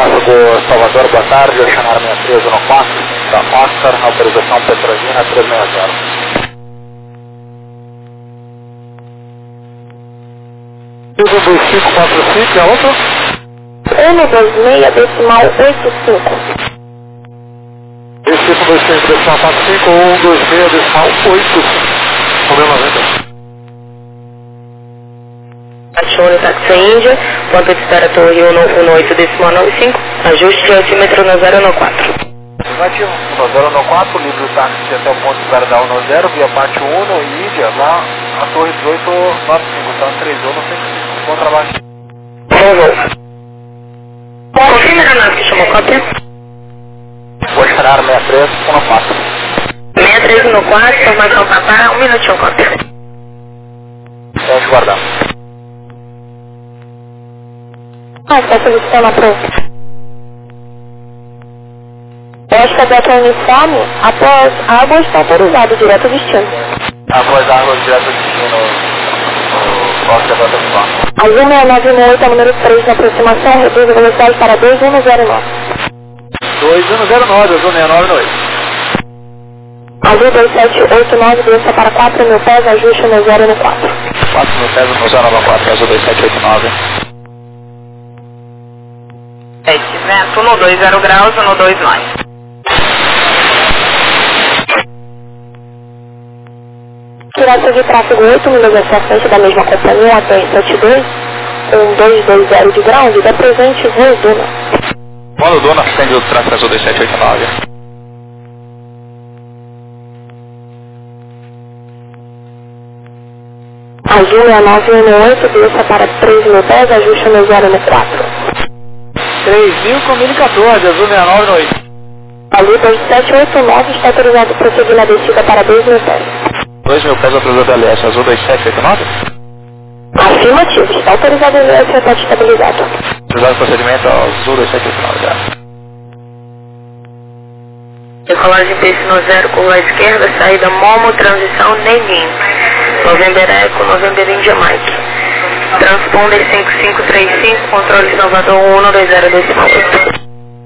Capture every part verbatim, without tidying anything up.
tráfego Salvador, boa tarde, Oceanar sessenta e três um quatro, da Oscar, autorização Petrolina trezentos e sessenta. um dois cinco quatro cinco, é outro? um dois seis decimal oito cinco. Esse um dois seis decimal quatro cinco, um dois seis decimal oito cinco. Problema noventa. Achone Taxi Índia, ponto de espera Torre um um oito decimal nove cinco, ajuste de altímetro no zero um quatro. Negativo, no zero um quatro, livre o táxi até o ponto de espera da um zero, via parte um e Índia, lá a Torre dezoito nove cinco, então três um cinco cinco. Bom trabalho. Confirma a nave que chamou cópia. Oceanar sessenta e três um quatro. sessenta e três um quatro, informação papá, um minutinho cópia. Vamos guardar. Ah, está solicitando a prova. Esta data uniforme, após água está autorizado direto ao destino. Após água direto ao destino, qual que é a data uniforme? A Zuma é nove um oito, número três, na aproximação, reduz a velocidade para dois um zero nove. dois um zero nove, Azul sessenta e nove oito. Azul dois sete oito nove, desça para quatro mil pés, ajuste no zero um quatro. quatro mil pés no zero um quatro, Azul dois sete oito nove. sete, vento no dois zero graus, no dois nove. Direto de tráfego oito milhas à frente da mesma companhia, a T R setenta e dois, com dois dois zero de ground, da presente voo Duna. Mano Duna, acende o tráfego Azul dois sete oito nove. Azul é nove um oito, desça para três mil pés, ajuste no zero um quatro. três mil com mil e quatorze, Azul sessenta e nove oito. Azul dois sete oito nove está autorizado a prosseguir na descida para dois mil pés. dois mil pés autorizado L S, Azul dois sete oito nove? Afirmativo, está autorizado a L S repete estabilizado. Autorizado o procedimento Azul dois sete oito nove, já. Decolagem peixe no zero, curva à esquerda, saída Momo, transição Neguin. November Eco, November India Mike. Transponder cinco cinco três cinco, controle Salvador um um dois zero decimal oito.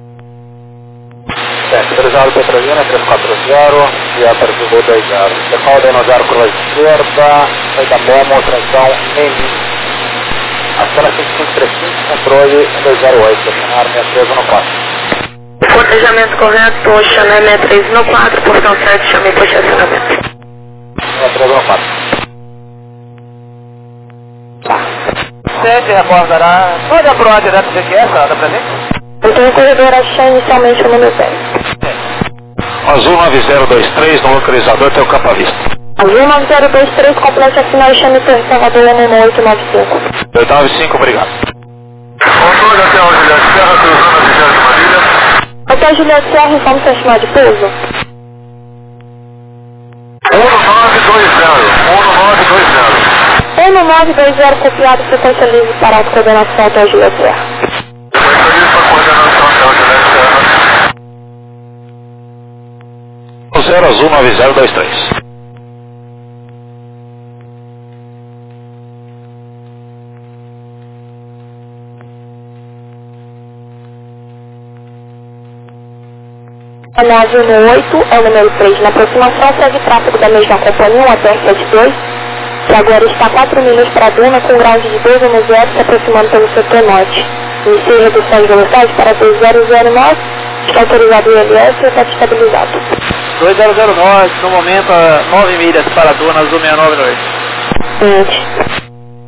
Autorizado Petrolina trezentos e quarenta e a partir do dois zero. Decolagem no zero, curva à esquerda, saída Momo, transição Neguin. Acela cinco cinco três cinco, controle dois zero oito, Oceanar sessenta e três um quatro. Cortejamento correto, Oceanar sessenta e três um quatro, portão sete, chamei para estacionamento. sessenta e três um quatro. Tá. sete rebordará. Pode aprovar direto do G Q S, da presente? Eu tenho o corredor achar inicialmente o número dez. Azul nove zero dois três, no localizador, tem o capa vista. Azul nove zero dois três, complete a final, chame Torre Salvador um um oito nove cinco. oito nove cinco, obrigado. Controle até o Juliette Serra, cruzando a vigésima milha. Até Juliette Serra, vamos ser chamar de pouso? um nove dois zero, um nove dois zero. um nove dois zero, copiado, frequência livre para a coordenação até Juliette Serra. Frequência livre para coordenação até o Juliette Serra. zero Azul nove zero dois três. A nove um oito é o número três na aproximação, segue tráfego da mesma companhia, a T R setenta e dois, que agora está quatro milhas para a Duna, com ground de dois um zero, se aproximando pelo setor norte. Inicie redução de velocidade para dois zero zero nove, está autorizado o I L S e está estabilizado. dois zero zero nove, no momento, nove milhas para a Duna, Azul sessenta e nove oito. vinte.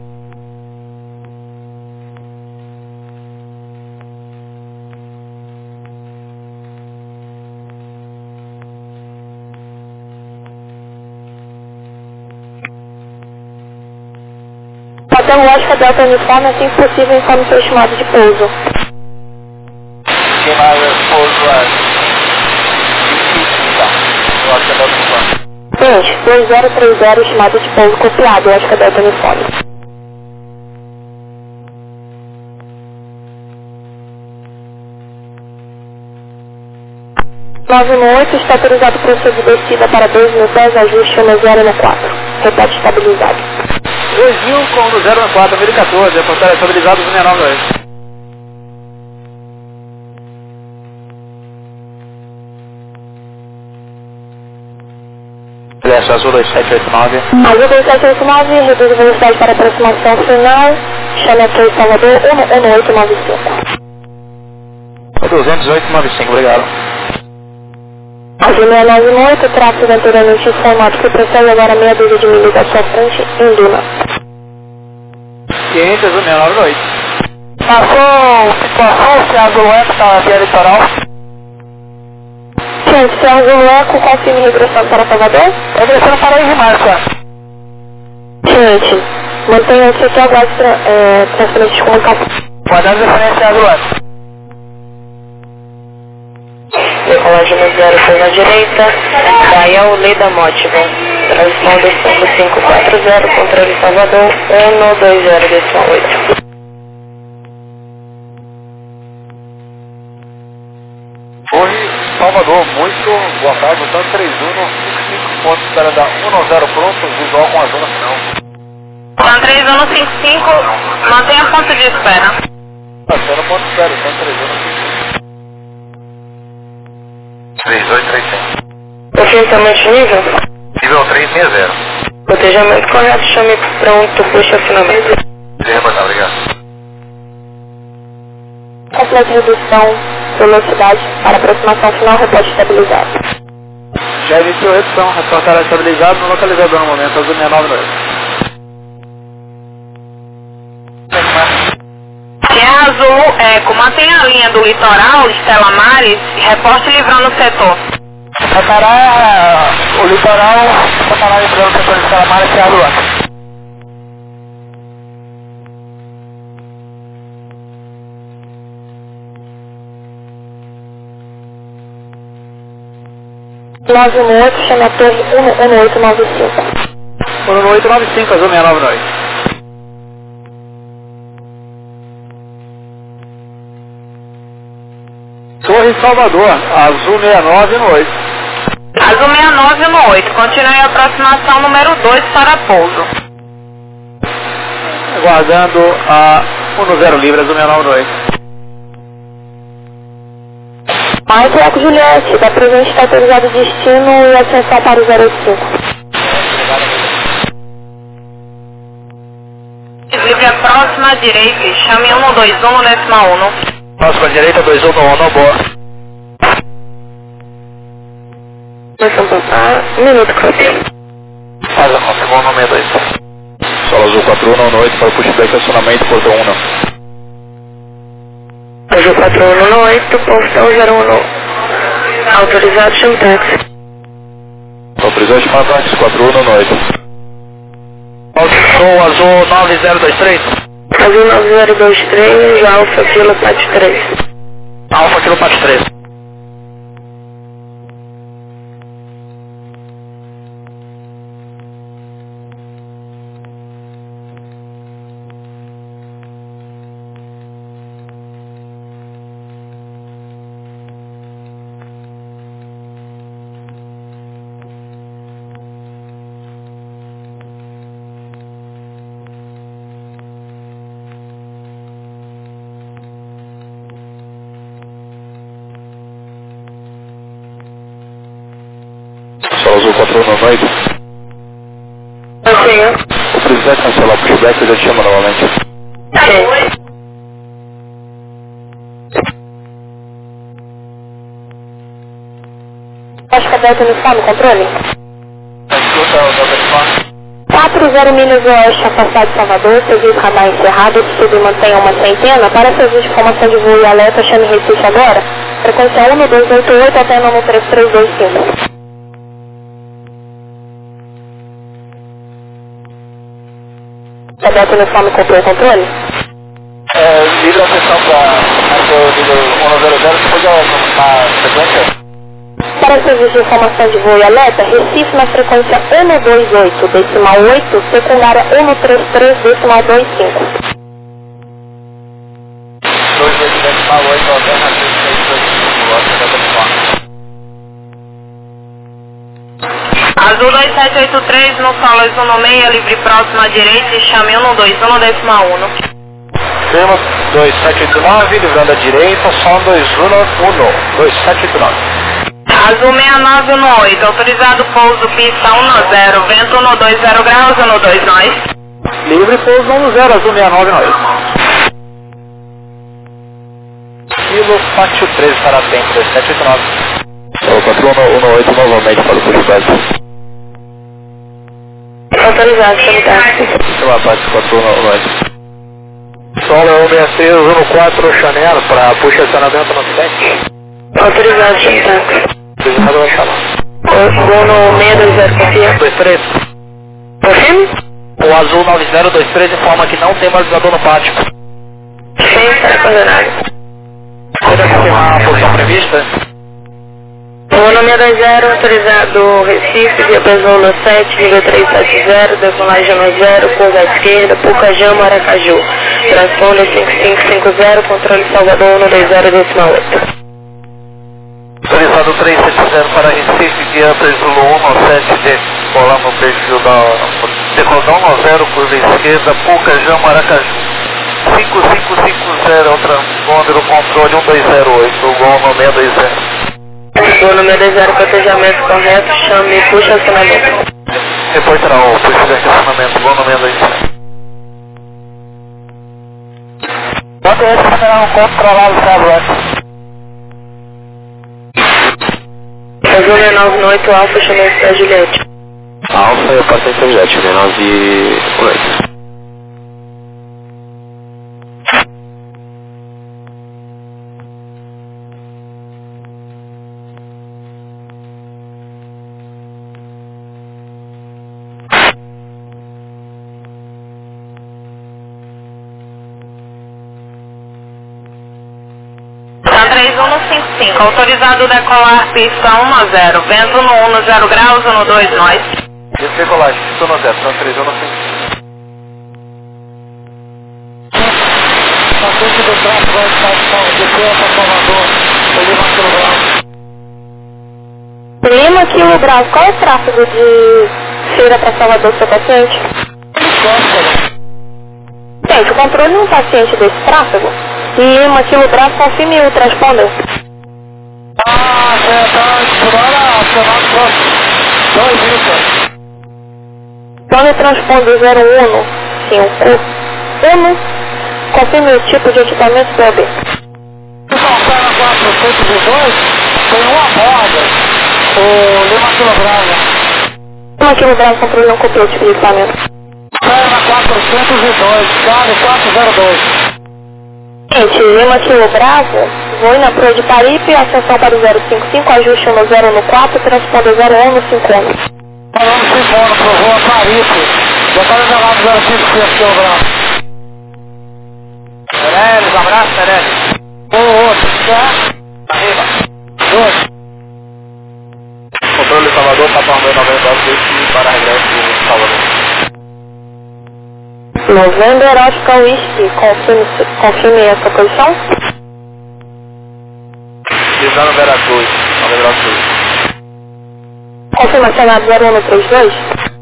Padrão lógica Delta Uniforme, assim que possível, informe seu estimado de pouso. Quem mais é pouso é? Lógica Delta Uniforme. vinte, dois zero três zero, estimado de pouso copiado, lógica Delta Uniforme. nove um oito, está autorizado para ser de descida para dois mil pés, ajuste no zero um quatro. Repete estabilizado. dois mil com o zero um quatro, dois mil e quatorze, a portaria estabilizado sessenta e nove oito. Essa Azul dois sete oito nove. Azul dois sete oito nove, reduz a velocidade para aproximação final. Chame a Torre Salvador um um oito nove cinco. duzentos e oito nove cinco, obrigado. Azul seis nove oito, tráfego anteriormente informado que procede agora meia dúzia de milhas da sua frente em Duna. quinhentos, Azul seis nove oito. Passou situação, se a Azul Eco está via litoral. Gente, se a Azul Eco confirme regressão para Salvador? Regressando para Ilha Márcia. Gente, mantenha-se aqui aguarde é, transferência de comunicação. Guardando referência a Azul Eco. Decolagem no zero foi na direita, daí ao Leda Mótivo. Transponder cinco quatro zero, controle Salvador, um dois zero decimal oito. Torre Salvador, muito boa tarde, botando três um, cinco cinco pontos, espera dar um zero pronto, visual com a zona final. Então três um cinco cinco, mantenha ponto de espera. Tá sendo ponto de espera, então três um cinco cinco. três dois três cinco. Perfeitamente nível? Nível três seis zero. Cotejamento correto, chame pronto, puxa afinamento. Reportar, obrigado. Completa redução, velocidade para aproximação final, reporte estabilizado. Já iniciou a redução, reportará estabilizado no localizador no momento, Azul seis nove oito. Se é Azul Eco, mantenha a linha do litoral, Estela Maris, e reporte livrando o setor. Reparar o litoral, reparar livrando o setor de Estela Maris, se é a Azul Eco. nove um oito, chame a torre um um oito nove cinco. um um oito nove cinco, Azul seis nove oito. Torre Salvador, Azul seis nove oito. Azul seis nove oito, continue a aproximação número dois para pouso. Aguardando a um zero livre, Azul seis nove oito. Mais Eco Juliette, da presente está autorizado o destino e ascensão para o zero oito cinco. Livre a próxima direita e chame um dois um decimal um. Próxima direita, dois um um, boa. Nós vamos passar um minuto, Cláudio. Faz a confirmou no seis dois. Solo Azul quatro um oito para pushback acionamento, portão um. Azul quatro um oito, portão zero um. Autorizado, chame táxi. Autorizado, chama táxi quatro um oito. Sou Azul nove zero dois três. Azul nove zero dois três, Alfa Kilo Pat três. Alfa Kilo Pat três. Solo Azul quatro um oito. Sim. O presidente cancelar o pushback, eu já te chamo novamente. Sim. Acho que a Delta uniforme, controle? Escuta o telefone. quatro zero milhas oeste, afastado de Salvador, serviço radar encerrado, sub mantenha uma centena. Para serviço de informação de voo e alerta, chame Recife agora. Frequência um dois oito oito até nove três três dois cinco. A Delta uniforme comprou o controle? É, livre a atenção para o nível um zero zero, você pode aumentar a frequência? Para serviço de informação de voo e alerta, Recife na frequência um dois oito, decimal oito, secundária um três três, decimal vinte e cinco. dois oito decimal oito, alternativa seis dois cinco, gosto da telefone. Azul dois sete oito três, no solo Azul no meio, livre próximo à direita e chame um dois um decimal um. Firma dois sete oito nove, livrando à direita, som dois um um, dois sete oito nove. Azul seis nove um oito, autorizado pouso pista um zero, vento um dois zero graus, um dois nós. Livre pouso um zero, Azul seis nove um oito. Kilo quatro três para tempo, dois sete oito nove. O quatro um oito novamente para o pushback. Autorizado, sanidade. Pela parte quatro um oito. Solo um seis três um quatro Chanel para puxa acionamento no sete. Autorizado, sanidade. Autorizado, vai chamar. Vou no seis dois zero, confia. dois três. Confirme? O Azul nove zero dois três informa que não tem balizador no pátio. Sim, está coordenado. Pode confirmar a posição prevista? Vou no seis dois zero, autorizado Recife, via Besouro sete, nível três sete zero, decolagem no zero, curva à esquerda, Pucajama, Aracaju. Transponder cinco cinco cinco zero, controle Salvador um dois zero, decimal oito. Autorizado três sete zero para Recife, via Besouro um sete D. Colando o perfil da Decodão um zero, curva esquerda, Pucajama, Aracaju. cinco cinco cinco zero, transponder o controle um dois zero oito, o gol no seis dois zero. Vou no seis dois zero, cotejamento correto, chame, puxa acionamento. Reportará o puxa de acionamento, gol no seis dois zero. Pode recuperar um controlado Salvador. Azul seis nove um oito, Alfa, chamei para Juliette. Alfa e o patente Juliette, seis nove um oito. três um cinco cinco, autorizado decolar pista um zero, vento no um zero graus, um dois nós. Decolagem, pista um zero, então três um cinco cinco. Patente do tráfego à estação, de França, Salvador, Lima, Quilo Bravo. Lima, Quilo Bravo, qual é o tráfego de Feira para Salvador, seu paciente? Gente, o controle não está ciente desse tráfego? Lima, Quilo Bravo, confirme o transponder. Ah, é, tá explorando acionado próximo. dois mil. Nome transponder zero um cinco um. Confirme o tipo de equipamento P O B. Então, Serra quatrocentos e dois, tem uma borda. O Lima Quilo Bravo. Lima, Quilo Bravo, controle não copiou o tipo de equipamento. Serra quatrocentos e dois, chave quatro zero dois. Gente, Lima, Quilo Bravo, vou na Proa de Paripe, ascensão para o zero cinco cinco, ajuste no zero um quatro, transponder zero um cinco um. Falando cinco pro Rua Paripe, detalhe da lá do zero cinco cinco, Quilo Bravo. Meirelles, abraço, Meirelles. Um outro, certo? Arriba. Dois. Controle Salvador, Papai noventa e oito para regresso de Salvador. November Oscar Whisky, confirme, confirme essa posição. Visando Veracruz, Nova Veracruz. Confirmação na zero um três dois.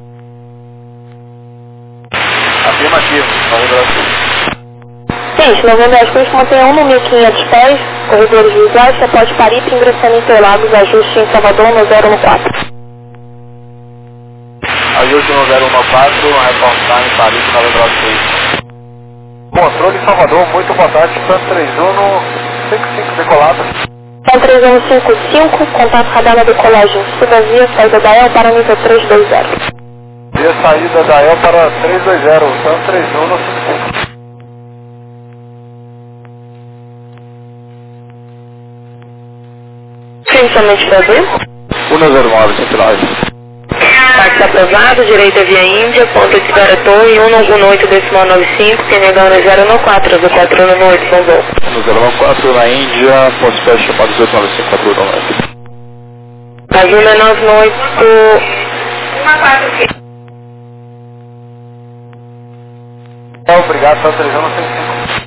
Afirmativo, Nova Veracruz. Gente, November Oscar mantém um no mil e quinhentos pés, corredores visuais, você pode Paripe, ingressando em Interlagos, ajuste em Salvador no zero um quatro. Ajuste no zero um quatro, reportar em Paris, Nova Veracruz. Controle Salvador, muito boa tarde, Santo três um cinco cinco decolado. São três um cinco cinco, contato radar na decolagem, suba via, saída da E L para nível três dois zero. Via saída da E L para três dois zero, Santo três um cinco cinco. Sim, somente Brasil. um zero nove, cento e nove. Táxi aprovado, direita via Índia, ponto de Garatô e um um oito decimal nove cinco, Kenegano zero um quatro, do quatro um oito, São Paulo. um zero nove quatro na Índia, ponto pé chamado dezoito nove cinco quatro um nove. Azul seis nove oito. É, obrigado, Santo três um cinco cinco.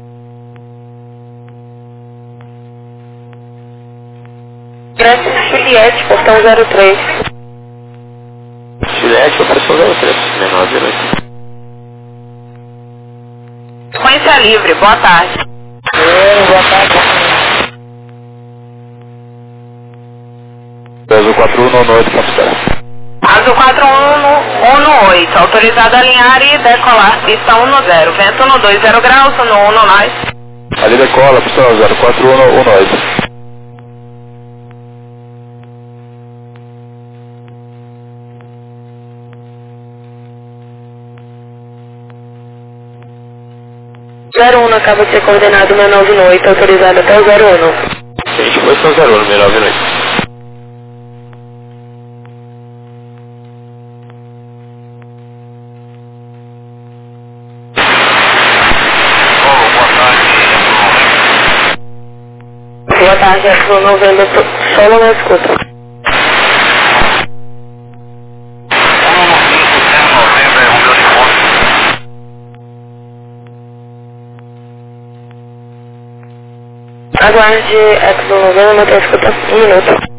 Graças Juliette, portão zero três. Juliette, operação zero três, menor zero oito. Sequência livre, boa tarde. É, boa tarde. quatro um um oito, capitão. Azul quatro um um oito, autorizado a alinhar e decolar, pista um zero, vento no dois zero graus, no um no nós. Ali decola, pista zero quatro um um oito. zero um acaba de ser coordenado meu nove oito, autorizado até o zero um. Gente, foi só zero um, meu nove oito. Boa tarde, é pro novembro, solo na escuta. Aguarde, é pro novembro, não tem escuta, um minuto.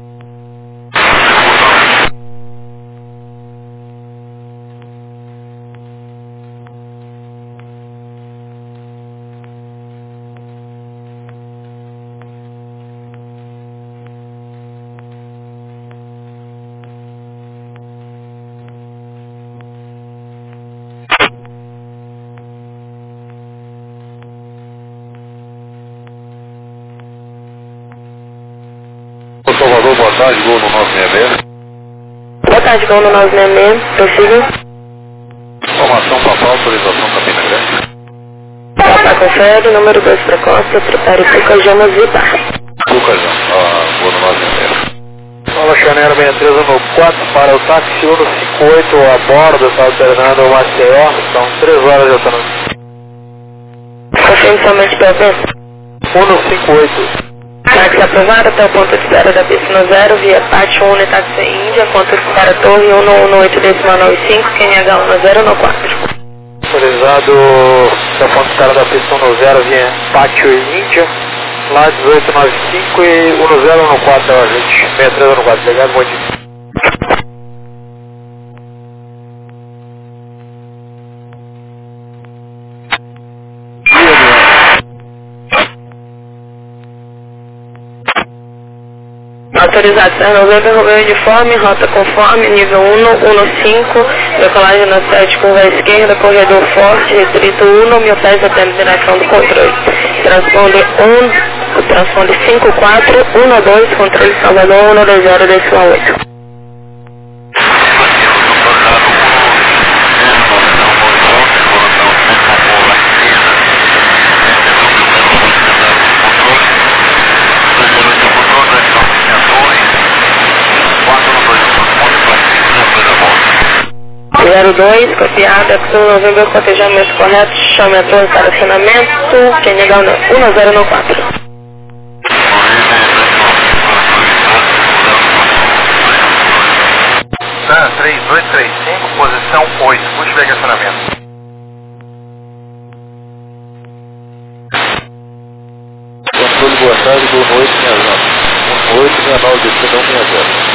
Salvador, boa tarde, gol no nove seis seis. Boa tarde, gol no nove seis seis, prossiga. Informação papal, autorização Campina Grande. Papá confere, número dois para Costa, prepare Pucajama Zipa. Pucajama, ah, gol no nove seis seis. Fala, Chanera sessenta e três um quatro para o táxi um cinco oito a bordo, está alternando o Maceió, são três horas de autonomia. Confirme somente pelo vento. um cinco oito. Táxi aprovado até o ponto de espera da pista no zero, via Pátio um, táxi Índia, ponto de espera Torre um um oito decimal nove cinco, Q N H um zero um quatro. Autorizado até o ponto de espera da pista no zero, via Pátio Índia, lá dezoito nove cinco e um zero um quatro, a gente, sessenta e três um quatro, obrigado, bom dia. Autorizado Serra Novembro, Romeu Uniforme, rota conforme, nível um, cinco, decolagem na sete, curva à esquerda, corredor forte, restrito um, mil pés até a liberação do controle. Transponde um, transponde cinco quatro um dois, controle Salvador um dois zero decimal oito. zero dois, copiada, Sul Novembro, cotejamento correto, chame a torre para estacionamento, Q N H um zero um quatro. três dois três cinco, posição oito, puxe o estacionamento. Controle, boa tarde, boa noite, minha zona. um oito seis nove, destino um seis zero.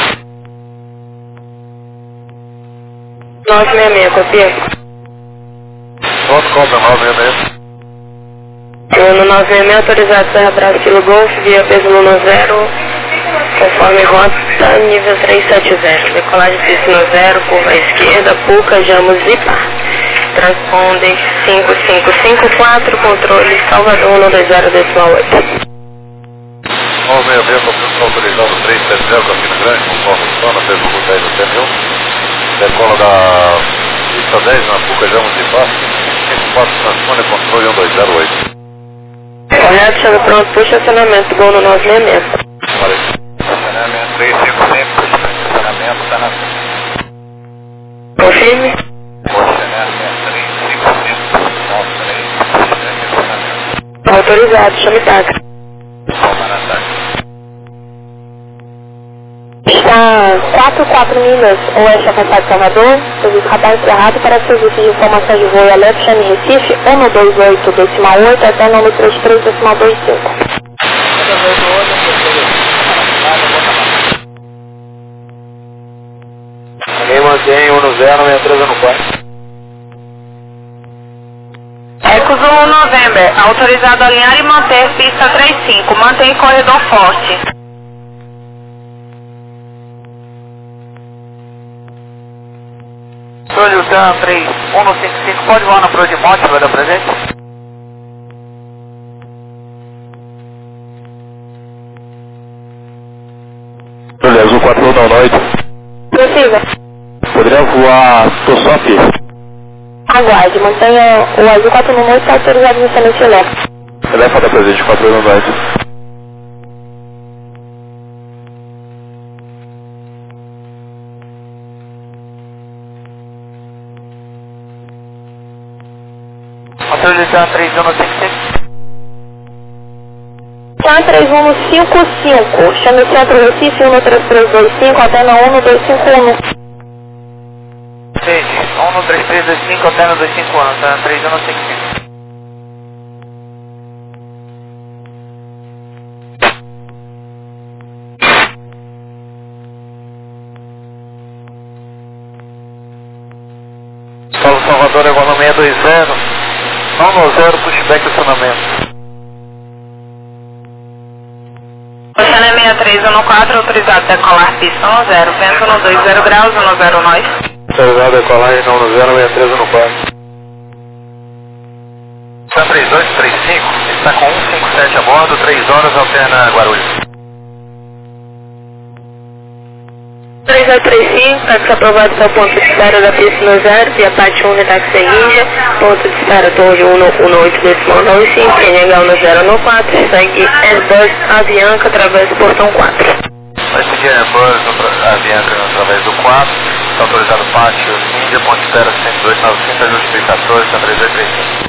nove seis seis, copia. Nosso cobra nove seis seis. No nove seis seis, autorizado Serra Brava Kilo Golf, via peso no zero, conforme rota, nível trezentos e setenta. Decolagem pista no zero, curva à esquerda, Puca, Jamos e Pá. Transponde cinco cinco cinco quatro, controle Salvador um dois zero decimal oito. nove seis seis, operação autorizada trezentos e setenta, Campina Grande, conforme zona, fez o dez até mil. Decola da pista dez na Puca, Jamos e Pá. cinco quatro, transpone, controle um dois zero oito. Correto, chave pronto, puxa acionamento, gol no nove seis seis. Estacionamento três cinco cinco, estacionamento está na frente. Confirme. Estacionamento três cinco cinco, nove três, estacionamento. Autorizado, chame táxi. Toma na táxi. Está quatro quatro milhas, oeste afastado Salvador, serviço radar encerrado para serviço de informação de voo e alerta, chame Recife, um dois oito decimal oito até nove três três decimal dois cinco. Alguém mantém um zero, sessenta e três um quatro. Ecos um November, autorizado a alinhar e manter pista trinta e cinco, mantém corredor forte. Controle Utan três um cinco cinco, pode voar na proa de monte, vai dar presente? Controle Azul quatro um nove oito. Precisa. Poderia voar Tossop? Aguarde, mantenha o Azul quatro um nove oito autorizado inicialmente elétrico. Telefone da presente quatro um nove oito. Controle Utan três um cinco cinco. Tá três um cinco cinco, chame o centro Recife um três três dois cinco, antena um dois cinco um. Entendi. um três três dois cinco, antena dois cinco um, tá? três um cinco cinco. Paulo Salvador, igual no seis dois zero, nove zero, pushback acionamento. Oceana seis três um quatro, autorizado decolar pista um zero, vento no dois zero graus, um zero nós. Autorizado decolagem não no zero, seis três um quatro. Oceana três dois três cinco, está com cento e cinquenta e sete a bordo, três horas, alterna Guarulhos. três zero três cinco, táxi aprovado para o ponto de espera da pista no zero, via parte um, táxi Índia, ponto de espera Torre um um oito decimal nove cinco, N H um zero no quatro, segue Airbus Avianca através do portão quatro. Vai seguir Airbus Avianca através do quatro, está autorizado pátio Índia, ponto de espera cento e dois novecentos, ajuste quatorze, três zero três cinco.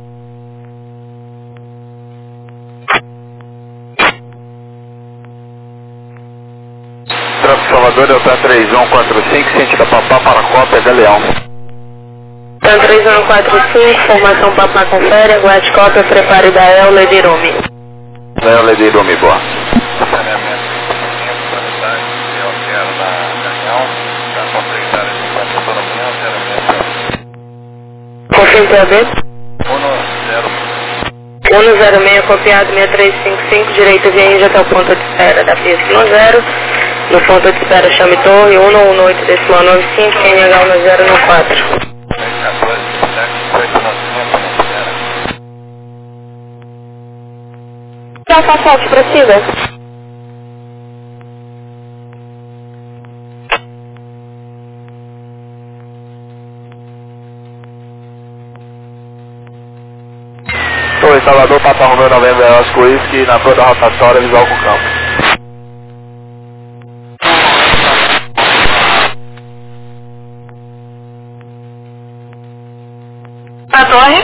Salvador, Delta três um quatro cinco, sentido Papá para a cópia de Leão. Delta três um quatro cinco, formação Papá confere, aguarde cópia, prepare da El Ledirume. Da El Ledirume, boa. Confirme T A B. um zero seis, copiado seis três cinco cinco, direito via Índia até o ponto de espera da pista um zero. No ponto de espera chame Torre um um oito decimal nove cinco, N H um zero no quatro. Alfa Sete, precisa. Oi, Salvador, Papa Romeo Novembro, Oscar Whisky, na proa da rotatória, visual com o campo. A torre.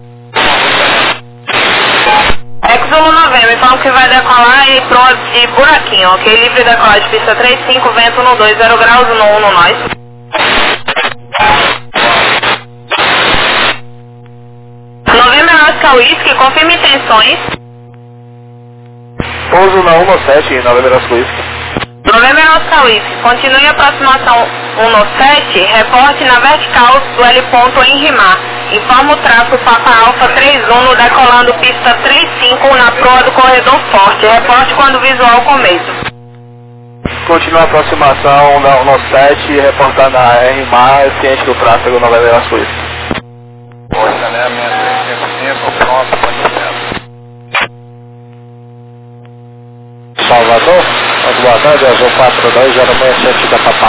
Exumo Novembro, então que vai decolar e pronto de buraquinho, ok? Livre decolar de pista três cinco, vento no dois zero graus, no um no nós. Novembro Oscar Whisky, confirme intenções. Pouso na um sete, Novembro Oscar Whisky. Novembro Oscar Whisky, continue a aproximação um sete, reporte na vertical do L ponto em Rimar. Informa o tráfego Papa Alfa três um decolando pista três cinco na proa do corredor forte. Reporte quando visual com mesmo. Continua a aproximação da um sete, reportar na R M A, ciente do tráfego Novembro Oscar Whisky. Oceana seis três cinco cinco, pronto, pode ser. Salvador, boa tarde, Azul quatro dois zero seis sete da Papá.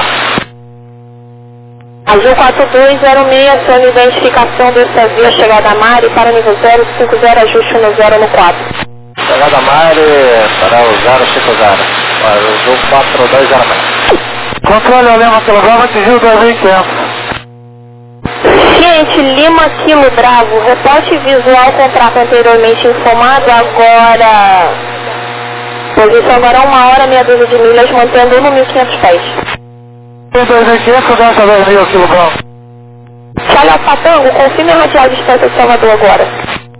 Azul quatro dois zero seis, sendo identificação dessa via chegada a Mari para nível zero cinco zero, ajuste no zero no quatro. Chegada a Mari para o zero cinco zero, Azul quatro dois zero seis. Controle Lima Kilo Bravo, atingiu dois mil e quinhentos. Gente, Lima Kilo Bravo, reporte visual contrato anteriormente informado, agora... Posição agora uma hora, meia dúzia de milhas, mantendo um no mil e quinhentos pés. dois mil e quinhentos, dessa dois mil Kilo Bravo. Charlie Alfa Tango, confirme a radial distância de Salvador agora.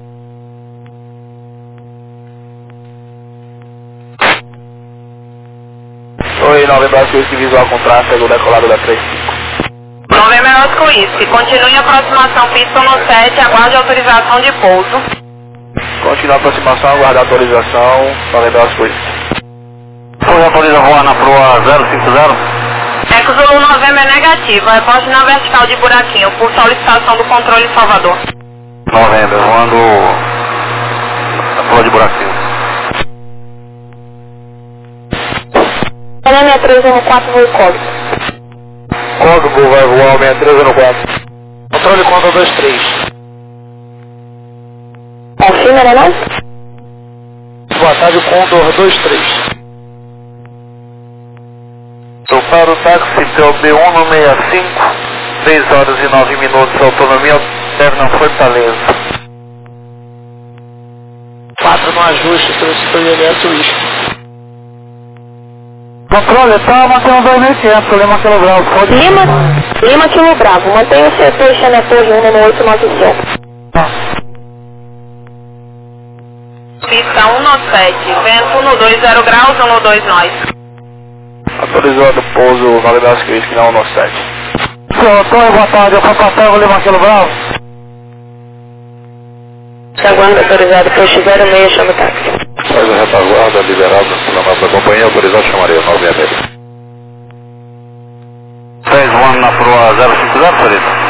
Oi, Novembro Oscar Whisky, visual com tráfego, decolado da três cinco. Novembro Oscar Whisky, continue a aproximação pista um sete, aguarde autorização de pouso. Continua a aproximação, aguardar autorização, Novembro Oscar Whisky. Foi autoriza voar na proa zero cinco zero? Eco Zulu Novembro é negativo, reporte na vertical de buraquinho, por solicitação do controle Salvador. Novembro, voando na flor de buraquinho. Olha seis três um quatro, voo código. Código vai voar seis três um quatro. Controle conta dois três. Confirma, né não? Boa tarde, Condor dois três. Sou para o táxi P O B um no seis cinco, três horas e nove minutos, autonomia alterna Fortaleza. quatro no ajuste, solicitou I L S Whisky. Controle, tá mantendo dois mil e quinhentos, Lima Quilo Bravo, pode... Lima, Lima Quilo Bravo, mantenha o setor Xana Torre um no oito nove cinco. Pista um no sete, vento no dois zero graus, um no dois nós. Autorizado pouso, validade crítica, não no sete. Senhor Antônio, boa tarde, eu Papatango, Lima Quilo Bravo. Aguarda autorizado, posto zero seis, chama o táxi. Faz a retaguarda, liberado pela nossa companhia, autorizado chamaria nove seis seis. seis um na proa zero cinco zero, Sarita.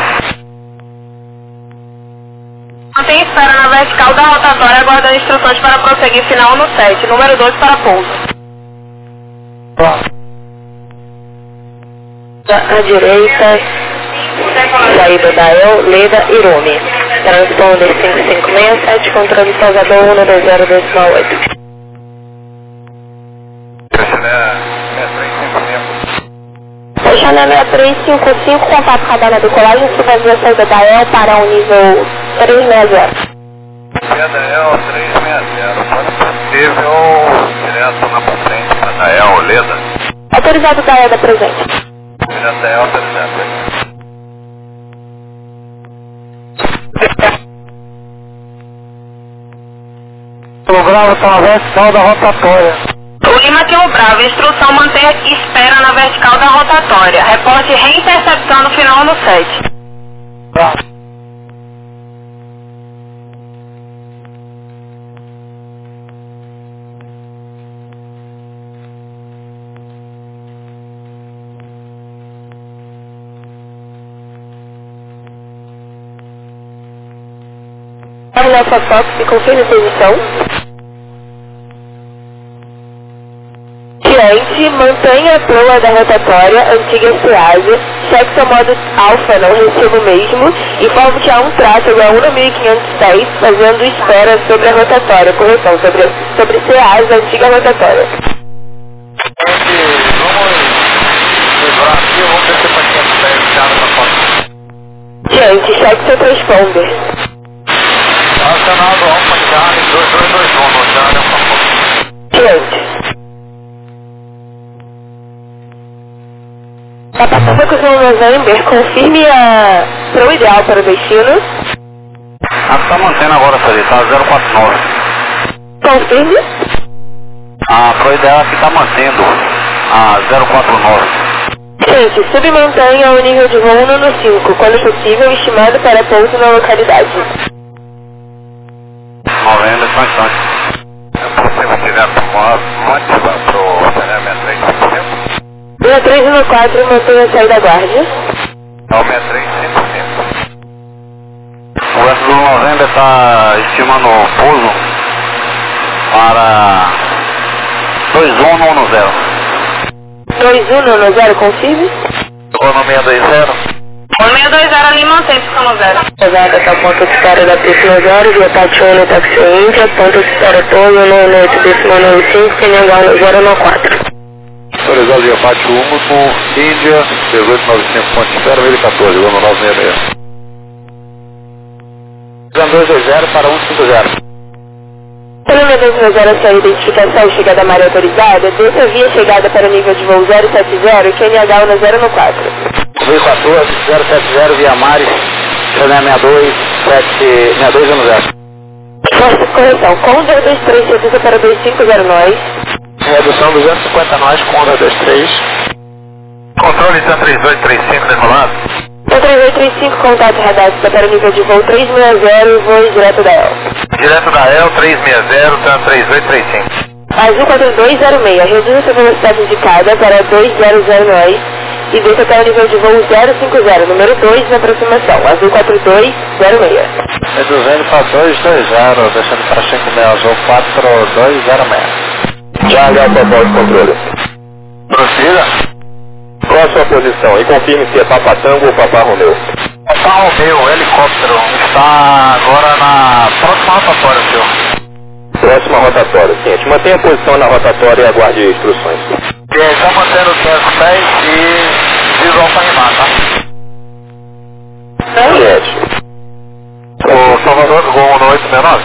Mantém espera na vertical da rotatória, aguardando instruções para prosseguir final no sete, número dois para pouso. À direita, saída da El, Leda e Rome. Transponder cinco cinco seis sete, controle Salvador um dois zero dois oito. Xana seis três cinco cinco, contato radar na decolagem, supervisor a saída da El para o nível três seis zero. Saída El três seis zero, pode possível direto na frente para El, Leda. Autorizado da El da presente. Direto da El, presente. O Bravo está na vertical da rotatória. O Lima Quilo Bravo, instrução manter espera na vertical da rotatória. Reporte reintercepção no final no sete. Bravo. Olha essa foto, se confirma a posição. Diante, mantenha a proa da rotatória, antiga SEASA, cheque seu modo alfa, não recebo mesmo, informo que há um trato igual a um mil quinhentos e dez, fazendo espera sobre a rotatória, correção, sobre, sobre SEASA, antiga rotatória. Diante, cheque seu transponder. Acionado Alfa Charlie dois dois dois um, no Charlie Alfa. Diante. Papatango com o November, confirme a proa ideal para o destino. Ah, está mantendo agora, Sarita, tá zero quatro nove. Confirme. A proa ideal aqui está mantendo a zero quatro nove. Gente, submantenha o nível de voo no cinco, quando possível, estimado para pouso na localidade. Novembro, só instante. É possível direto antes para o seis três cinco cinco? seis três um quatro, mantenha a saída da guarda. É o seis três cinco cinco. O resto do novembro está estimando o pouso para dois um no zero. dois um no zero, confirme. Ou no seis dois zero? O seis dois zero ali mantém pista no zero. Pesada até o ponto de espera da pista zero, via Tatiana e Taxi Índia, ponto de espera todo no oito décimo nove cinco, Senegal no zero no quatro. Autorizado via Pátio Humo, Índia, dezoito noventa e cinco, ponto de espera, meio quatorze, vamos nove seis seis. dois dois zero para um cinco zero. Pelo menos no zero a sua identificação chegada à área autorizada, desça a via chegada para o nível de voo zero sete zero e Q N H no zero no quatro. dois quatorze, zero sete zero via Mares, Xana sessenta e dois, sete sessenta e dois zero zero. Força, correção, com zero dois três, certeza para dois cinco zero nós. Redução duzentos e cinquenta nós, com zero dois três. Controle três oito três cinco decolado. três oito três cinco, contato radar, para o nível de voo três seis zero, voo direto da El. Direto da El, três seis zero, tá três oito três cinco. Azul quatro dois zero seis, reduza sua velocidade indicada para dois zero zero nós e desça até o nível de voo zero cinco zero, número dois, na aproximação, azul quatro dois zero seis. Reduzindo para dois dois zero, descendo para cinco meia, azul quatro dois zero seis. Charlie Alfa Fox Controle. Prossiga. Qual a sua posição? E confirme se é Papa Tango ou Papa Romeu. Papa Romeu, helicóptero, está agora na próxima rotatória, senhor. Próxima rotatória. Seguinte, mantenha a posição na rotatória e aguarde instruções. Está mantendo os pés e visual para rimar, tá? Seguinte. O Salvador, gol no oito seis nove.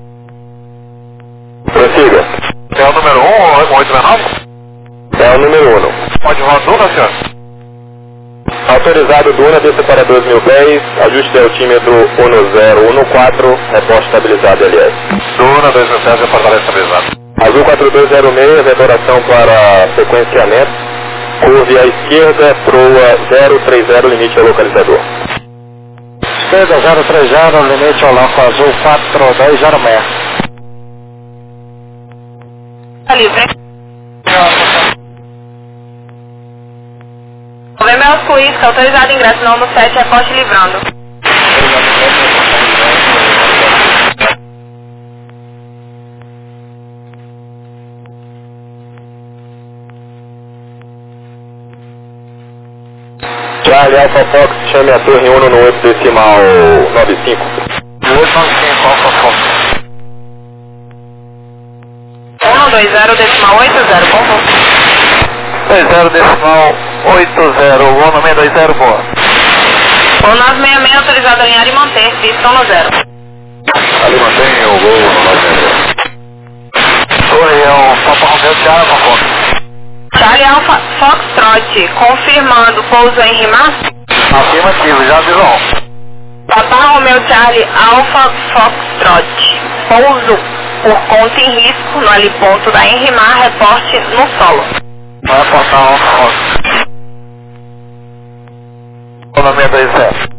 Prossiga. É o número um ou o oito seis nove? É o número um. Pode voar Duna, senhor? Autorizado Duna, desça para dois mil pés, ajuste de altímetro um zero um quatro, reposte estabilizado L S. Duna, dois mil pés, reportagem estabilizado. Azul quatro dois zero seis, vetoração para sequenciamento, curve à esquerda, proa zero três zero, limite ao localizador. Esquerda zero três zero, limite ao Alfa Azul quatro dois zero seis. Tá livre. Novembro Suíça, autorizado ingresso no sete, reposte livrando. Charlie Alpha Fox, chame a torre um no oito decimal nove cinco. oito nove cinco, Alfa Fox. um dois zero decimal oito zero, bom. dois zero decimal oito zero, o nome é dois zero, boa. O nove seis seis autorizado a alinhar e manter, pista no zero. Ali mantém o gol no nove seis seis. Oi, é o Papa Romeu de Alfa Fox. Charlie Alpha Foxtrot, confirmando pouso em Rimar. Afirmativo, já avisou. Papa Romeu Charlie Alpha Foxtrot, pouso por conta em risco no heliponto da Enrimar, reporte no solo. Vai aportar o Alfa Fox. O nome é dois zero.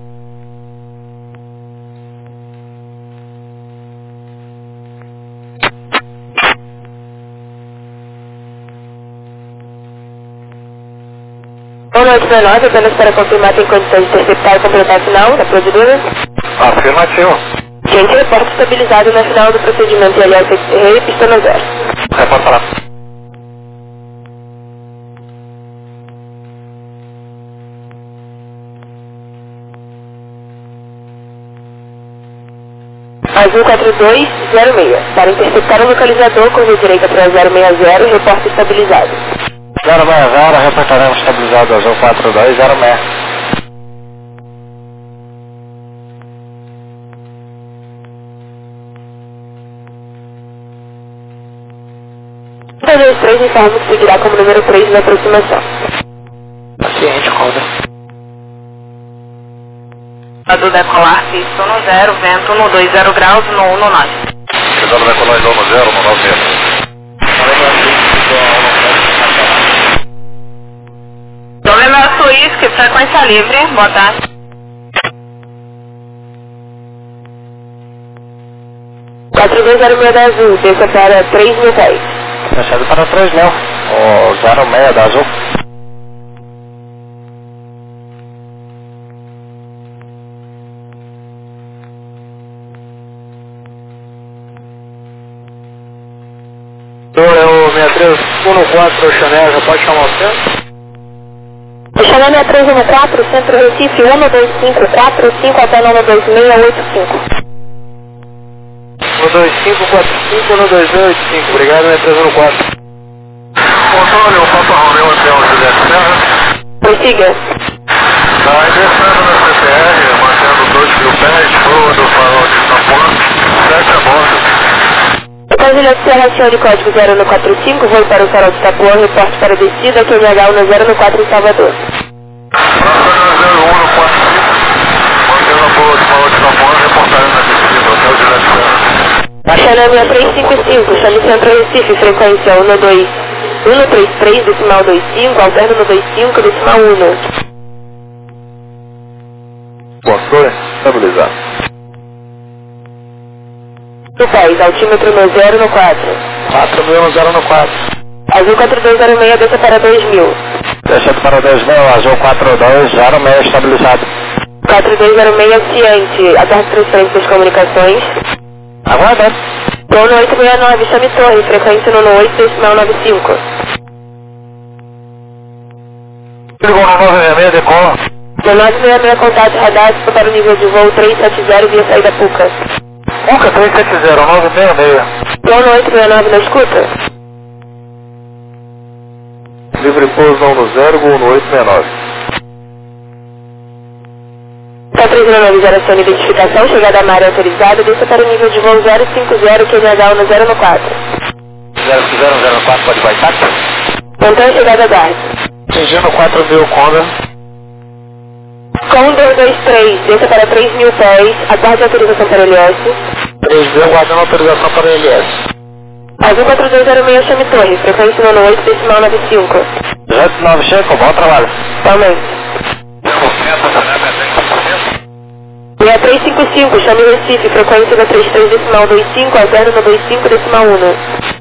Boa noite, menor, apenas para confirmar tem condições de interceptar e completar a final da procedura. Afirmativo. Gente, reporte estabilizado na final do procedimento L S Rei, pista no zero. Reporta lá. Azul quatro dois zero seis. Para interceptar o localizador, curva direita para zero seis zero, reporte estabilizado. zero seis zero, reportaremos estabilizado Azul quatro dois zero seis. três dois três, informo que seguirá como número três na aproximação. Paciente, roda. Do decolar, pista no zero, vento no dois zero graus, no um no nove. Chegando decolar no zero, no nove menos. Novembro Suíça, frequência livre, boa tarde. quatro dois zero seis da Azul, desça para três mil pés. Descendo para três mil. O zero seis da Azul. É o seis três um quatro Chanel, já pode chamar o centro? O Chanel seis três um quatro, Centro Recife um dois cinco quatro cinco até nove dois seis oito cinco. um dois cinco quatro cinco um dois seis oito cinco, obrigado, seis três um quatro. Controle, o Papa Romeu Hotel Juliette Serra. Prossiga. Está descendo na C P R, mantendo dois mil pés, proa do farol de Itapuã, sete a bordo. Após Juliette Serra, acione de código zero um quatro cinco, voo para o farol de Itapuã, reporte para descida, Q M H um zero um quatro em Salvador. Próxima zero um quatro cinco, mantendo a proa do farol de Itapuã, reportagem na descida, Hotel Juliette Serra. Chanel seis três cinco cinco, chame Centro Recife, frequência um dois um três três, decimal dois cinco, alterno no dois cinco, decimal um. Controle estabilizado. No pés, altímetro no zero no quatro. quatro mil no zero no quatro. Azul quatro dois zero seis, desça para dois mil. Fechado para dois mil, azul quatro dois zero seis, estabilizado. quatro dois zero seis, ciente, aguarde transferência das comunicações. Aguarda. Nono oito seis nove, chame torre, frequência nono oito, decimal nove cinco. Ligou no nove seis seis, decola. No nove seis seis, contato radar, para o nível de voo três sete zero, via saída Puca. Puca três sete zero, nove seis seis. Nono oito seis nove, na escuta. Livre pouso no zero, gol no oito seis nove. Está três zero nove, geração de identificação, chegada à área autorizada, desça para o nível de voo zero cinco zero, Q N H no zero quatro. zero cinco zero, zero quatro, pode bypass? Montão chegada a gás. Atingindo quatro mil, Conda. Com dois dois três, desça para três mil pés, aguarde autorização para L S. três mil, aguardando autorização para L S. Azul quatro dois zero seis, chame torre, frequência nono oito, decimal nove cinco. duzentos e nove, Checo, bom trabalho. Totalmente. seis três cinco cinco, chame Recife, frequência da trinta e três decimal vinte e cinco a zero no vinte e cinco decimal um.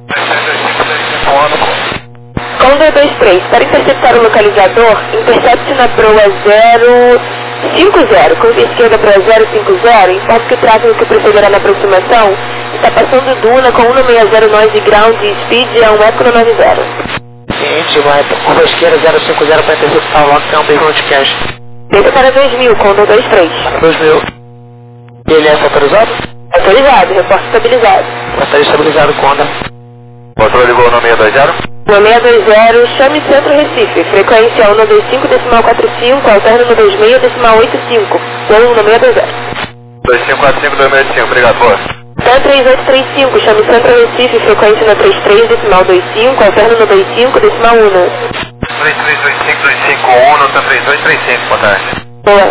Com dois dois três, para interceptar o localizador, intercepte na proa zero cinco zero, curva esquerda para zero cinco zero, informe que o tráfego que procederá na aproximação está passando Duna com cento e sessenta noise ground e speed a um eco no nove zero. Ciente, vai, curva esquerda zero cinco zero para interceptar o lock, tem um bacon de cash. Desça para dois mil, com dois dois três. dois mil. E ele é autorizado? Autorizado, reforço estabilizado. Está estabilizado, Conda. Controle gol no seis dois zero. No seis dois zero, chame Centro Recife, frequência cento e vinte e cinco decimal quarenta e cinco, alterno no vinte e seis decimal oitenta e cinco, gol no seis dois zero. dois cinco quatro cinco dois seis cinco, obrigado, boa. Então três oito três cinco, chame Centro Recife, frequência no trinta e três decimal vinte e cinco, alterno no vinte e cinco decimal um. três três dois cinco dois cinco um, no três dois três cinco, boa tarde. Boa.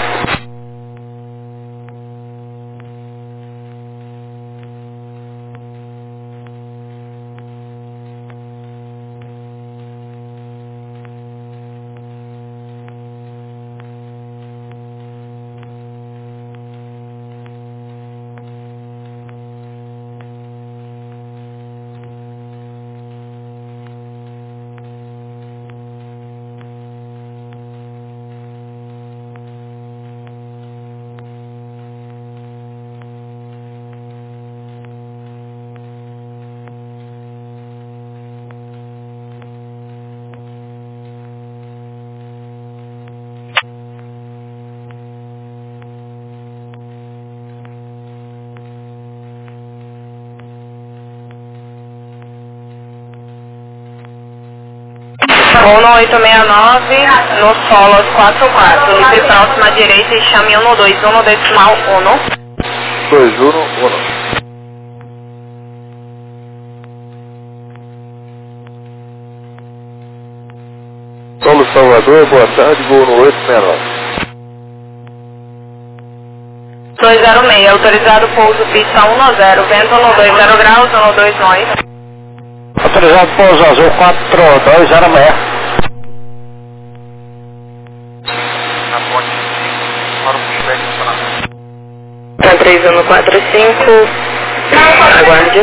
Ono oito seis nove, no Solos quatro quatro, livre próxima à direita e chame cento e vinte e um decimal um. dois um um. Solo Salvador, boa tarde, voo no oito seis nove. dois zero seis, autorizado pouso pista um zero, vento no dois zero graus, um dois nove. Autorizado pouso azul quatro dois zero seis. Tá três um quatro cinco, aguarde.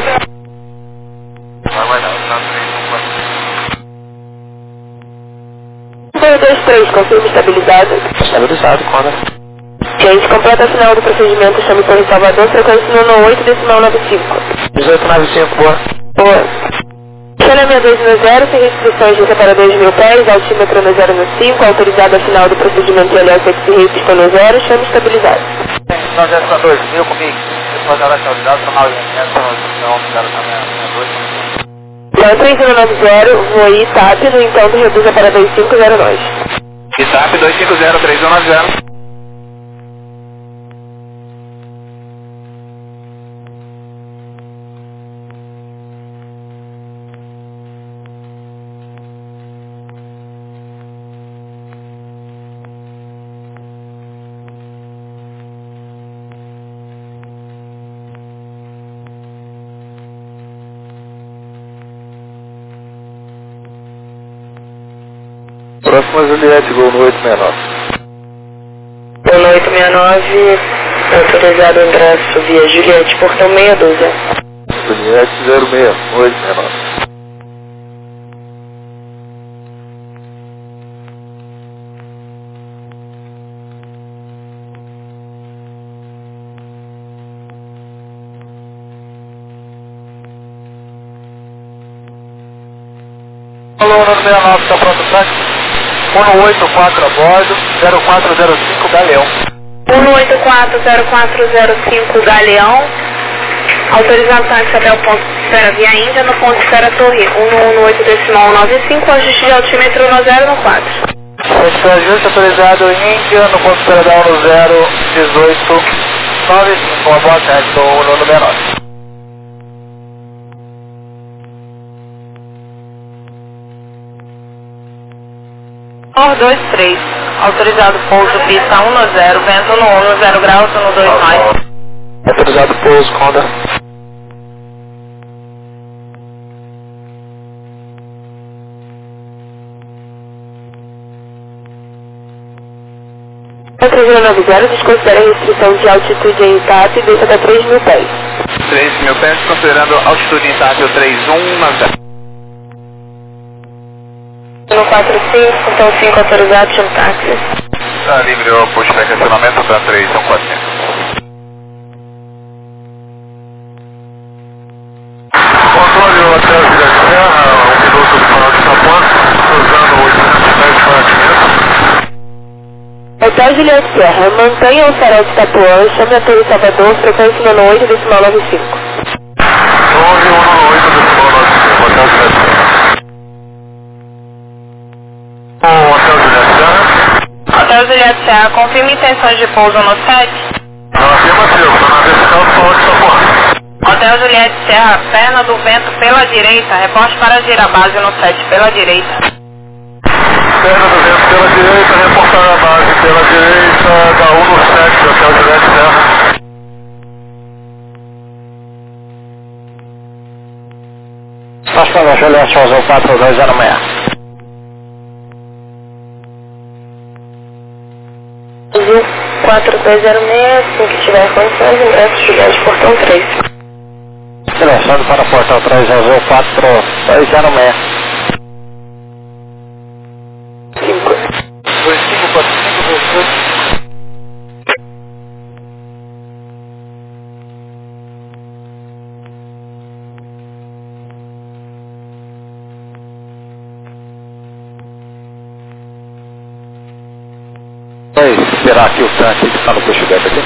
dois dois três, confirme estabilizado. Estabilizado, Conda. Gente, completa a final do procedimento, chame Torre Salvador, frequência nono oito decimal nove cinco. dezoito nove cinco, boa. Boa. Chana seis dois um zero, sem restrições de para dois mil pés, altímetro no zero no cinco, autorizado a final do procedimento L S X pistão no zero, chame estabilizado. Nós já está dois mil comigo. Depois da hora estabilizado, para mal orientado, não fizeram também. Não, três um nove zero, voo I T A P, no entanto reduza para dois cinco zero nove. I T A P dois cinco zero, três um nove zero. Próxima Juliette, gol no oito seis nove. Gol no oito seis nove, autorizado ingresso via Juliette, portão meia dúzia. Juliette zero seis, oito seis nove. Uno sessenta e nove, está pronto o táxi? um oito quatro a bordo, zero quatro zero cinco Galeão. um oito quatro zero quatro zero cinco Galeão. Autorizado táxi até o ponto de espera via Índia, no ponto de espera Torre um um oito decimal nove cinco, ajuste de altímetro no zero no quatro. Esse ajuste autorizado em Índia, no ponto de espera da um zero dezoito nove cinco, uma boa tarde do Uno número nove. Por dois três, autorizado pouso pista um zero, vento no um, zero graus no dois nove. Autorizado pouso, Honda. três mil e noventa, desconsidera a restrição de altitude em Itata e deixa até três mil pés. três mil pés, considerando altitude instável três um na zero. No quatro cinco, então cinco autorizado, chama táxi. Está livre o posto de estacionamento para três um quatrocentos. Controle o hotel de da Serra, um minuto do canal de Itapuã, cruzando oitocentos metros para quinhentos. Hotel Juliette Serra, mantenha o farol de Itapuã, chame a Torre Salvador, frequência no oito decimal nove cinco. nove um oito decimal nove cinco, Hotel Juliette Serra. O Hotel Juliette Serra. Hotel Juliette Serra, confirma intenções de pouso no sete. Afirmativo, está na vertical do farol de Itapuã. Hotel Juliette Serra, perna do vento pela direita, reporte para Girabase no sete pela direita. Perna do vento pela direita, reportar a base pela direita, da um no sete, Hotel Juliette Serra. Faz para a Juliette Souza quatro dois zero seis. quatro dois zero seis, assim que tiver condições, ingresso Juliette Portão três. Selecionado para Portal três Azul quatro dois zero seis. cinco. dois cinco quatro cinco dois oito. Será que o tanque que está no puxo dentro aqui?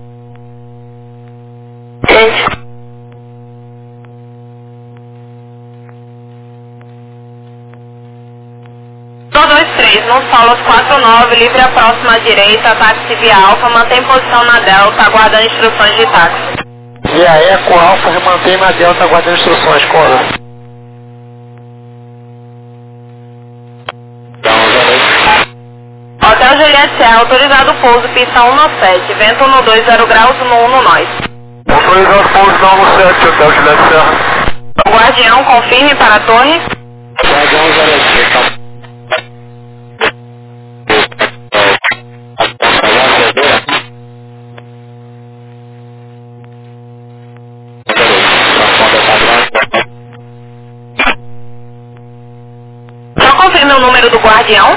Gente. dois três, no Solos quatro nove, livre a próxima à direita, táxi via Alfa, mantém posição na Delta, aguardando instruções de táxi. Via Eco Alfa, mantém na Delta, aguardando instruções, Cora. Hotel Juliette Serra, autorizado o pouso, pista um no sete, vento no dois, zero graus no um no nós. Autorizado pouso não no sete, Hotel Juliette Serra. O Guardião, confirme para a torre. Guardião zero oito. Só confirme o número do Guardião.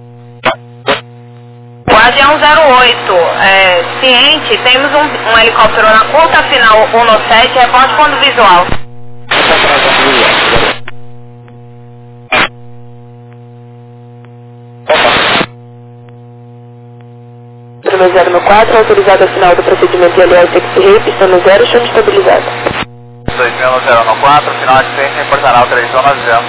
Guardião zero oito, é, ciente, temos um, um helicóptero na curta final um no sete, reporte quando visual. zero quatro, autorizado ao final do procedimento de aliança X-Ray, pista no zero, chão estabilizado. dois mil zero quatro, final de frente, reportará três um nove zero.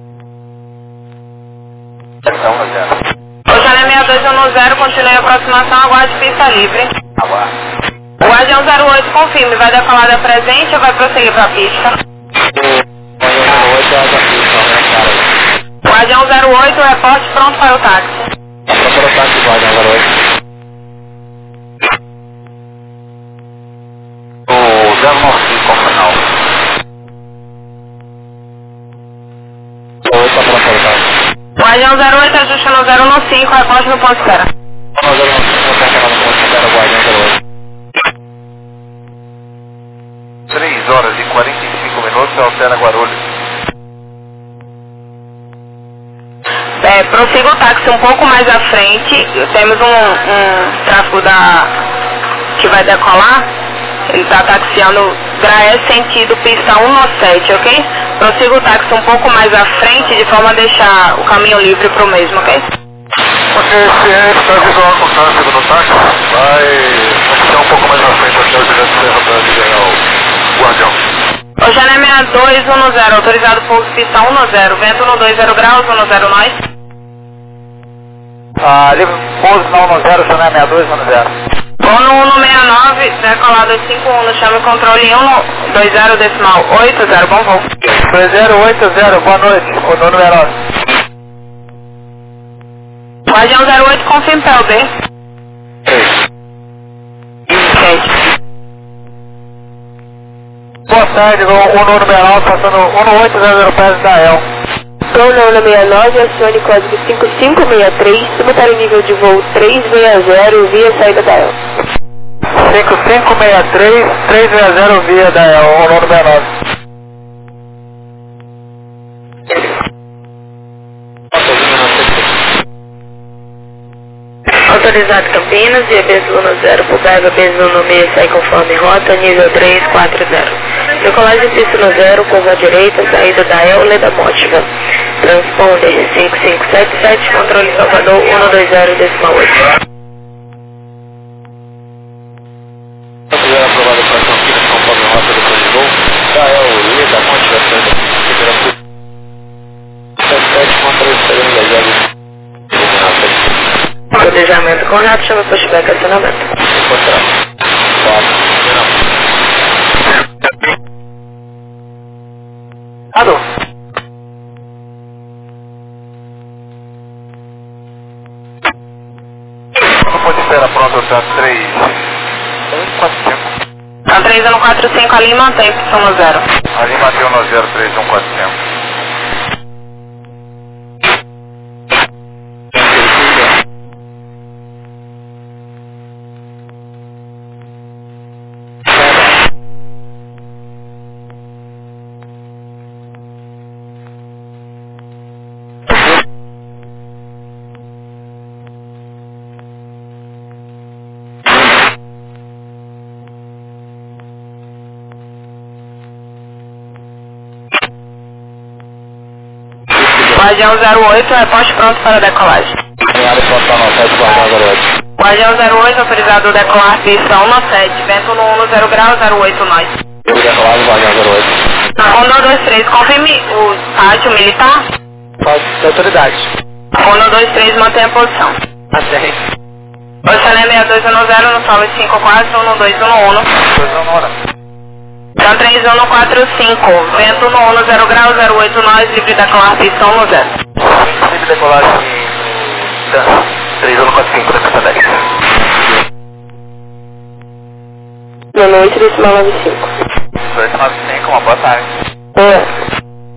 três um nove zero. Oxalá seis dois um zero, continue a aproximação, aguarde pista livre. Aguarde. O Guardião zero oito, confirme, vai decolar da presente ou vai prosseguir para a pista? O Guardião zero oito, reporte pronto para o táxi. Pronto para o táxi, Guardião zero oito. O zero nove cinco, final. oito, está pronto para o táxi. Guardião zero oito, ajusta no zero um cinco, reporte no ponto espera. zero um cinco, aperta no ponto espera, Guardião zero oito. três horas e quarenta e cinco minutos, altera Guarulhos. É, prossiga o táxi um pouco mais à frente, temos um, um tráfego da, que vai decolar, ele está taxiando Graé sentido pista um no sete, ok? Prossiga o táxi um pouco mais à frente, de forma a deixar o caminho livre para o mesmo, ok? Ok, se é, está visual com o trânsito no táxi, vai ficar um pouco mais à frente até o direto serra para liberar o guardião. Oceané seis dois um zero, autorizado pouso pista um zero, vento no dois zero graus, um zero nós. Ah, livre pouso na um zero, Oceané seis dois um zero. Vou no um seis nove, decolado cinco um, chame o controle um dois zero decimal oito zero, bom voo. dois zero oito zero, boa noite, o dono é nove. Guardião zero oito, confirme P L B. Ok. Boa tarde, o Nuno sessenta e nove passando um oito zero zero pés da E L. Gol Nuno sessenta e nove, acione código cinco cinco seis três, suba para o nível de voo trezentos e sessenta via saída da E L. cinco cinco seis três, trezentos e sessenta via da E L, o Nuno sessenta e nove. Autorizado Campinas, via Bezuno zero, Pulgaiva Bezuno seis, sai conforme rota, nível três quatro zero. Decolagem pista no zero, curva à direita, saída da E L, Leda Mótiva. Transponder cinco cinco sete sete, controle Salvador um dois zero decimal oito. Autorizado aprovado para Campinas conforme rota depois de voo, da E L, Leda Mótiva, segurança sete sete, controle segundo da Java. Planejamento correto, chama pushback acionamento. Alô? Quando pode espera pronto, tá três um quatro cinco. Tá três um quatro cinco, ali mantém Y zero. Ali bateu no zero três um quatro cinco. Guardião zero oito, reposte pronto para decolagem. Guardião zero oito, autorizado decolar pista um sete, vento no um zero grau, zero oito nós. Decolagem, Guardião zero oito. Honda dois três, confirme o pátio militar. Pode ser autoridade. Honda dois três, mantém a posição. Até. Oceané seis dois um zero, no solo cinco quatro, um dois um um. Pois não, não. Então três um quatro cinco, vento no um zero grau, zero oito nós, livre decolar pista um zero. Livre decolagem três um quatro cinco da pista dez. Boa noite, decimal nove cinco. dois nove cinco, uma boa tarde. É.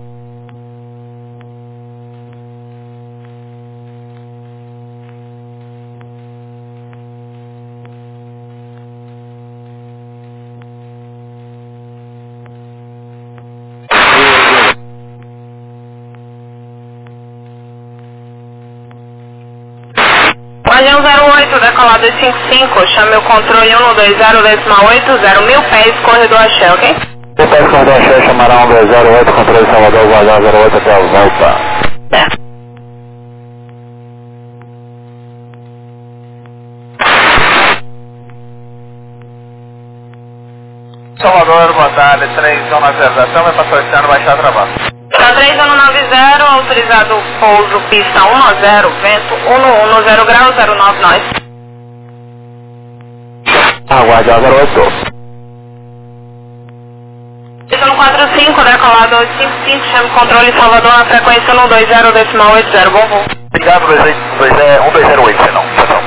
Guardião zero oito, decolado cinco cinco, chame o controle um dois zero decimal oito zero, mil pés, corredor Axé, ok? O pés corredor Axé chamará um dois zero oito, controle Salvador, Guardião zero oito até a volta. É. Salvador, boa tarde, três um na reservação, vai passar esse ano, baixar trabalho. Tá três um nove zero, autorizado pouso pista um zero, vento um zero grau, zero nove nós. Aguarde a zero oito. Pista no quatro cinco, decolado cinco cinco, chame controle Salvador na frequência um dois zero decimal oito zero, bom voo. Obrigado, um dois zero oito, não, tchau.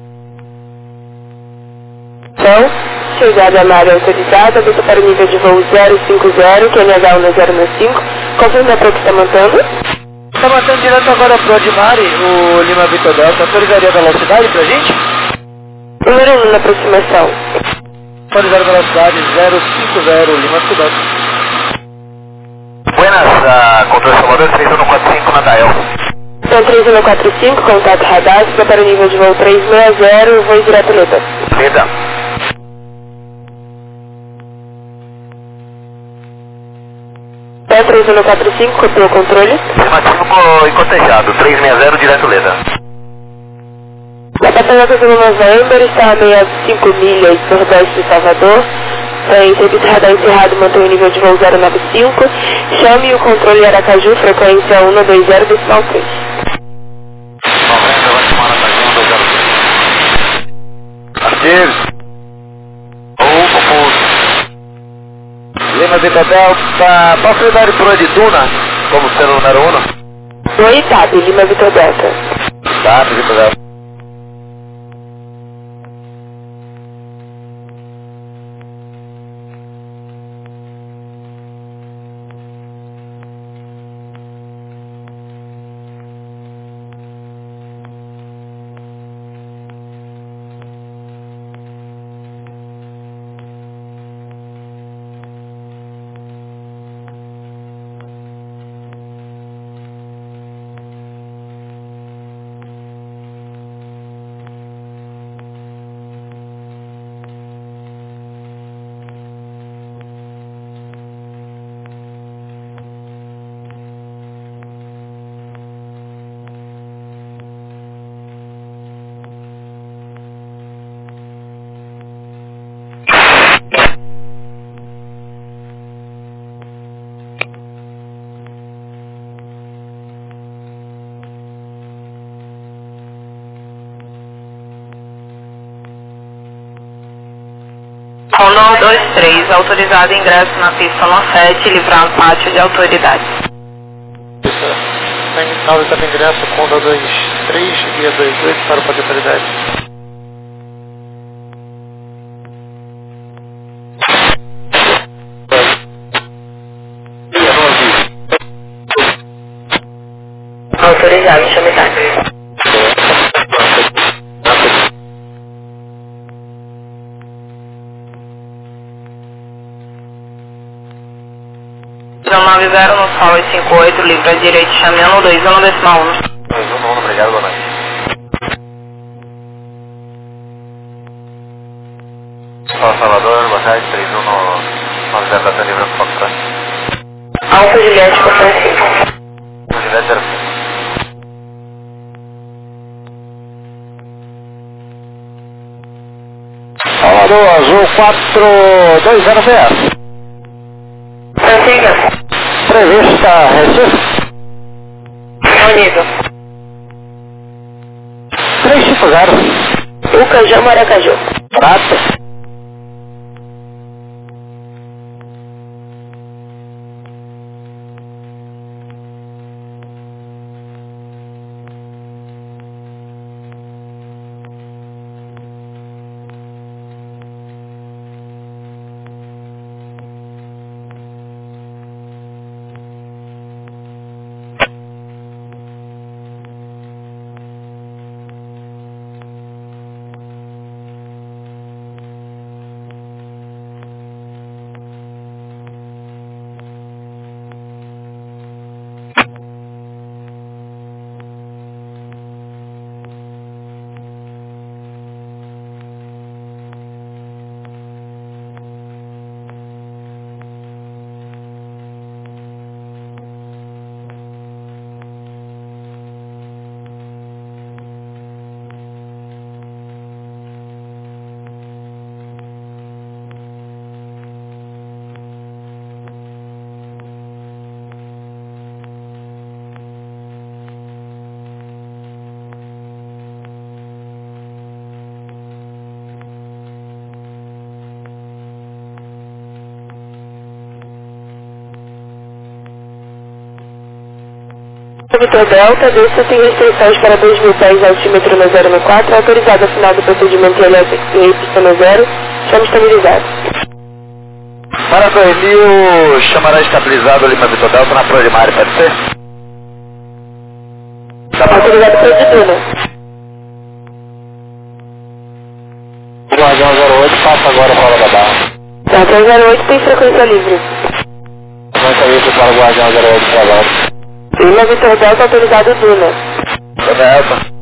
Então, chegada a área autorizada, desça para o nível de voo zero cinco zero, que é N H um zero cinco. Confirma para o que está montando. Está batendo direto agora pro Admari, o Lima Vitor Delta. Autorizaria a velocidade pra gente? Número um na aproximação. Autorizar a velocidade zero cinco zero, Lima Vitor Delta. Buenas, uh, controle Salvador, três um quatro cinco na Dael. Então três um quatro cinco, contato radar, suba para o nível de voo trezentos e sessenta, voo direto Leda. Leda. Lima três um quatro cinco, copiou o controle. Lima cinco e cotejado, três seis zero, direto Leda. Lapa Toyota Zulu November está a sessenta e cinco milhas nordeste de Salvador. Tem serviço radar encerrado, mantém o nível de voo zero nove cinco. Chame o controle Aracaju, frequência um dois zero, decimal três. Artigo. Lima Vitor Delta, possibilidade por de Duna, como sendo o número um? Oi, T A P, Lima Vitor Delta. Tá, Vitor Delta. Condor dois três, autorizado ingresso na pista no sete, livrando pátio de autoridade. Tem autorizado ingresso Condor dois três, guia dois oito para o pátio de autoridade. Autorizado, chame táxi. nove zero no sol e cinco oito, livre à direita, chame um dois um, decimal um. dois um, um, obrigado, boa noite. Só Salvador, boa tarde, três um no nove zero da livre para Fox. Alfa Juliette, quatro cinco. Juliette zero cinco. Salvador, Azul quatro dois zero B S. Prossiga. Prevista Recife. Unido. três cinco zero. Ucajama, Aracaju. Prata. Vitor Delta, desça sem restrições para dois mil pés, altímetro no zero quatro, autorizado a final do procedimento I L S e pista no zero, chama estabilizado. Para dois mil, chamará estabilizado Lima Vitor Delta na Proa de Mari, pode ser? Tá Autorizado para Duna. Guardião zero oito, passa agora para da Barra. Guardião zero oito tem frequência livre. Frequência livre para o Guardião zero oito para baixo. Lima Vitor Delta, autorizado Duna. Delta.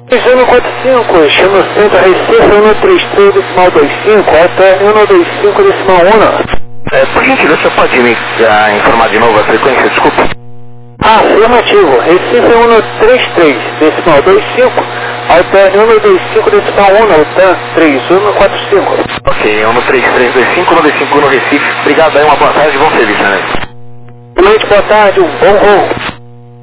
um quatro cinco, chama o centro Recife um três três decimal dois cinco, alterne um dois cinco decimal um. É, por gentileza, você pode me uh, informar de novo a frequência, desculpe? Ah, afirmativo, Recife um três três decimal dois cinco, alterne um dois cinco decimal um, altan três um quatro cinco. Ok, um três três dois cinco, um dois cinco no Recife. Obrigado aí, uma boa tarde e bom serviço, né? Boa noite, boa tarde, um bom voo.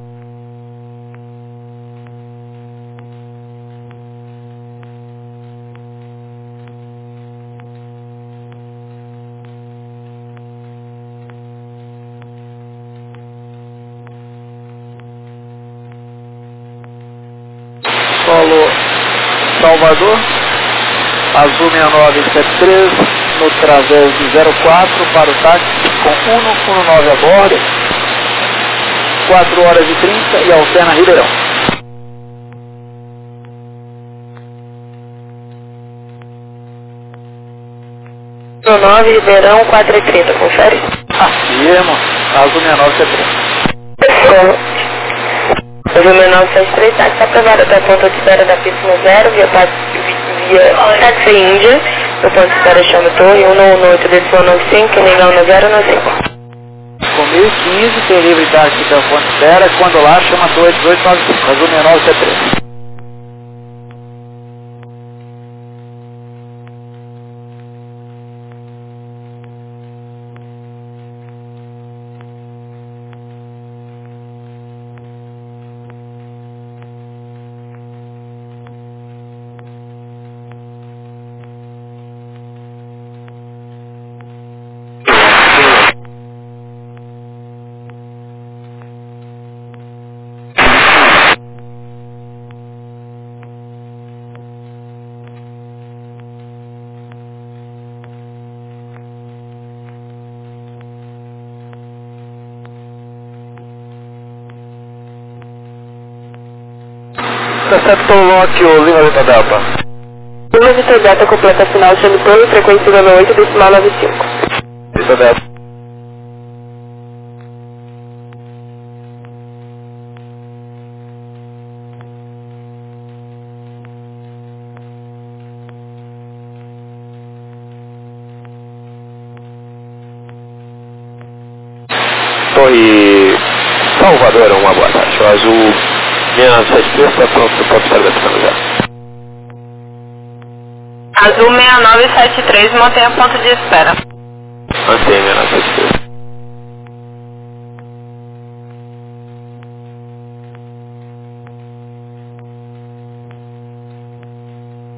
Solo Salvador, Azul seis nove sete três, no Través zero quatro para o táxi com um um nove a bordo, quatro horas e trinta e alterna Ribeirão. nove, Ribeirão, quatro e trinta, confere? Afirmo, Azul seis nove sete três. Azul seis nove sete três, táxi aprovado até o ponto de espera da pista no zero, via, via táxi Índia, no ponto de espera chama Torre, um um oito, decimal nove cinco, Mingão no zero nove cinco. Com mil e quinze, tem livre táxi da ponte de espera, quando lá chama Torre dezoito nove cinco, Azul seis nove sete três. Receptor Lock, Lima Vitor Delta. Lima Vitor Delta completa final chame Torre, frequência da oito, decimal nove cinco. Vitor Delta. Torre Salvador, uma boa tarde. O Azul seis nove sete três está pronto para o ponto de espera da pista já. Azul seis nove sete três, mantenha ponto de espera. Mantenha seis nove sete três.